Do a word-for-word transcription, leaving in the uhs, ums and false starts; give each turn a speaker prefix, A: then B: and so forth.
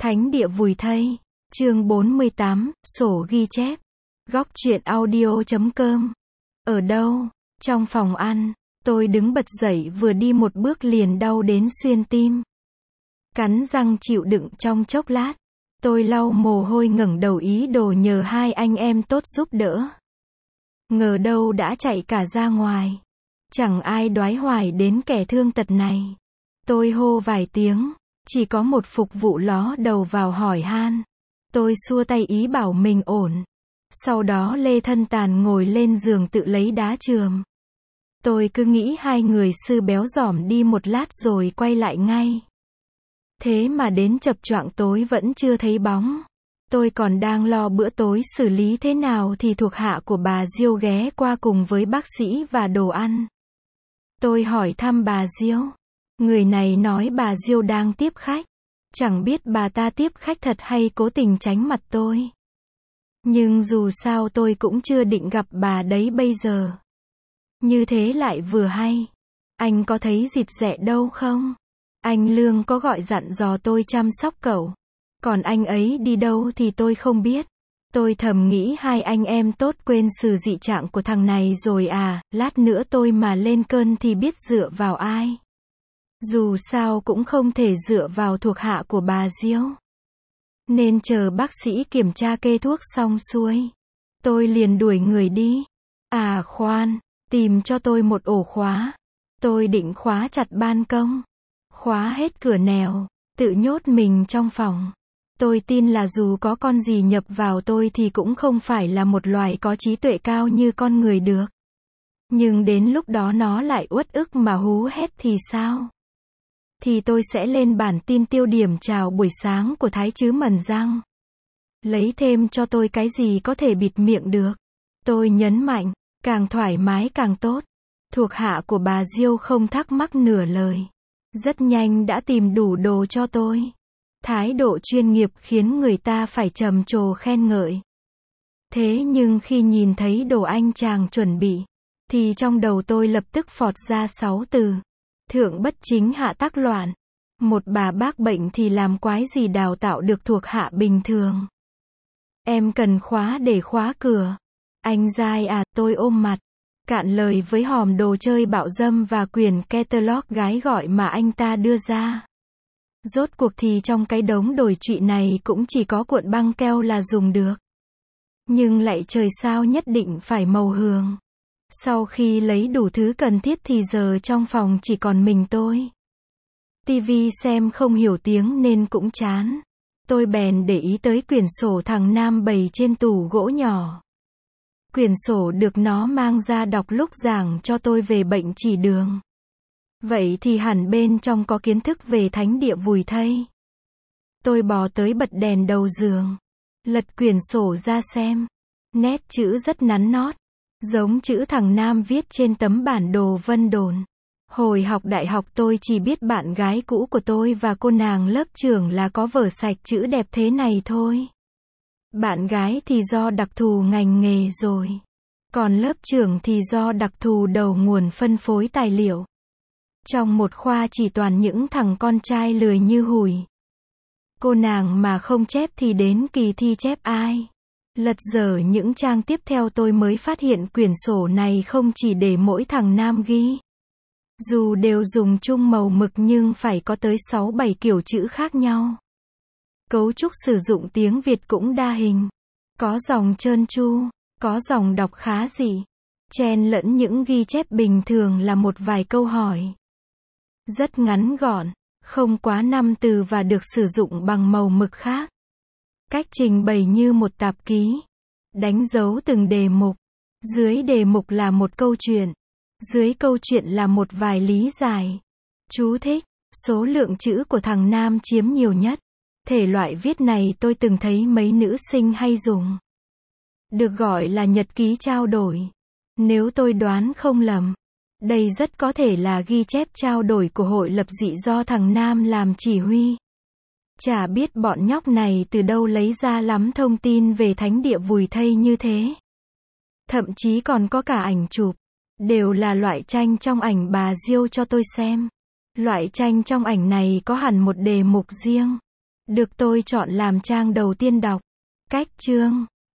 A: Thánh địa vùi thây. Chương bốn mươi tám, sổ ghi chép. Góc truyện audio chấm com. Ở đâu? Trong phòng ăn. Tôi đứng bật dậy vừa đi một bước liền đau đến xuyên tim. Cắn răng chịu đựng trong chốc lát. Tôi lau mồ hôi ngẩng đầu ý đồ nhờ hai anh em tốt giúp đỡ. Ngờ đâu đã chạy cả ra ngoài. Chẳng ai đoái hoài đến kẻ thương tật này. Tôi hô vài tiếng. Chỉ có một phục vụ ló đầu vào hỏi han. Tôi xua tay ý bảo mình ổn. Sau đó lê thân tàn ngồi lên giường tự lấy đá chườm. Tôi cứ nghĩ hai người sư béo dỏm đi một lát rồi quay lại ngay. Thế mà đến chập choạng tối vẫn chưa thấy bóng. Tôi còn đang lo bữa tối xử lý thế nào thì thuộc hạ của bà Diêu ghé qua cùng với bác sĩ và đồ ăn. Tôi hỏi thăm bà Diêu. Người này nói bà Diêu đang tiếp khách. Chẳng biết bà ta tiếp khách thật hay cố tình tránh mặt tôi. Nhưng dù sao tôi cũng chưa định gặp bà đấy bây giờ. Như thế lại vừa hay. Anh có thấy dịt rẻ đâu không? Anh Lương có gọi dặn dò tôi chăm sóc cậu. Còn anh ấy đi đâu thì tôi không biết. Tôi thầm nghĩ hai anh em tốt quên sự dị trạng của thằng này rồi à, lát nữa tôi mà lên cơn thì biết dựa vào ai. Dù sao cũng không thể dựa vào thuộc hạ của bà Diêu. Nên chờ bác sĩ kiểm tra kê thuốc xong xuôi. Tôi liền đuổi người đi. À khoan, tìm cho tôi một ổ khóa. Tôi định khóa chặt ban công. Khóa hết cửa nẻo, tự nhốt mình trong phòng. Tôi tin là dù có con gì nhập vào tôi thì cũng không phải là một loài có trí tuệ cao như con người được. Nhưng đến lúc đó nó lại uất ức mà hú hét thì sao? Thì tôi sẽ lên bản tin tiêu điểm chào buổi sáng của Thái Chứ Mần Răng. Lấy thêm cho tôi cái gì có thể bịt miệng được. Tôi nhấn mạnh, càng thoải mái càng tốt. Thuộc hạ của bà Diêu không thắc mắc nửa lời. Rất nhanh đã tìm đủ đồ cho tôi. Thái độ chuyên nghiệp khiến người ta phải trầm trồ khen ngợi. Thế nhưng khi nhìn thấy đồ anh chàng chuẩn bị, thì trong đầu tôi lập tức phọt ra sáu từ. Thượng bất chính hạ tắc loạn. Một bà bác bệnh thì làm quái gì đào tạo được thuộc hạ bình thường. Em cần khóa để khóa cửa. Anh dai à, tôi ôm mặt. Cạn lời với hòm đồ chơi bạo dâm và quyển catalog gái gọi mà anh ta đưa ra. Rốt cuộc thì trong cái đống đồi trụy này cũng chỉ có cuộn băng keo là dùng được. Nhưng lại trời sao nhất định phải màu hường. Sau khi lấy đủ thứ cần thiết thì giờ trong phòng chỉ còn mình tôi. Tivi xem không hiểu tiếng nên cũng chán. Tôi bèn để ý tới quyển sổ thằng Nam bày trên tủ gỗ nhỏ. Quyển sổ được nó mang ra đọc lúc giảng cho tôi về bệnh chỉ đường. Vậy thì hẳn bên trong có kiến thức về thánh địa vùi thây. Tôi bò tới bật đèn đầu giường. Lật quyển sổ ra xem. Nét chữ rất nắn nót. Giống chữ thằng Nam viết trên tấm bản đồ Vân Đồn. Hồi học đại học tôi chỉ biết bạn gái cũ của tôi và cô nàng lớp trưởng là có vở sạch chữ đẹp thế này thôi. Bạn gái thì do đặc thù ngành nghề rồi. Còn lớp trưởng thì do đặc thù đầu nguồn phân phối tài liệu. Trong một khoa chỉ toàn những thằng con trai lười như hùi. Cô nàng mà không chép thì đến kỳ thi chép ai? Lật dở những trang tiếp theo tôi mới phát hiện quyển sổ này không chỉ để mỗi thằng Nam ghi. Dù đều dùng chung màu mực nhưng phải có tới sáu bảy kiểu chữ khác nhau. Cấu trúc sử dụng tiếng Việt cũng đa hình. Có dòng trơn tru, có dòng đọc khá dị. Chen lẫn những ghi chép bình thường là một vài câu hỏi. Rất ngắn gọn, không quá năm từ và được sử dụng bằng màu mực khác. Cách trình bày như một tạp ký. Đánh dấu từng đề mục. Dưới đề mục là một câu chuyện. Dưới câu chuyện là một vài lý giải. Chú thích. Số lượng chữ của thằng Nam chiếm nhiều nhất. Thể loại viết này tôi từng thấy mấy nữ sinh hay dùng. Được gọi là nhật ký trao đổi. Nếu tôi đoán không lầm, đây rất có thể là ghi chép trao đổi của hội lập dị do thằng Nam làm chỉ huy. Chả biết bọn nhóc này từ đâu lấy ra lắm thông tin về thánh địa vùi thây như thế. Thậm chí còn có cả ảnh chụp. Đều là loại tranh trong ảnh bà Diêu cho tôi xem. Loại tranh trong ảnh này có hẳn một đề mục riêng. được tôi chọn làm trang đầu tiên đọc. Cách chương